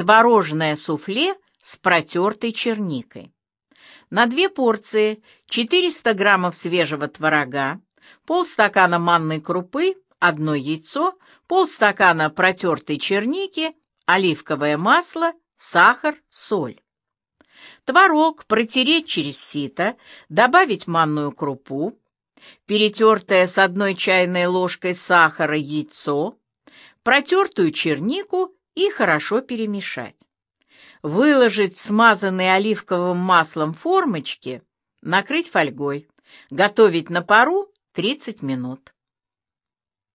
Творожное суфле с протертой черникой. На 2 порции 400 граммов свежего творога, полстакана манной крупы, 1 яйцо, полстакана протертой черники, оливковое масло, сахар, соль. Творог протереть через сито, добавить манную крупу, перетертое с 1 чайной ложкой сахара яйцо, протертую чернику и хорошо перемешать. Выложить в смазанные оливковым маслом формочки, накрыть фольгой. Готовить на пару 30 минут.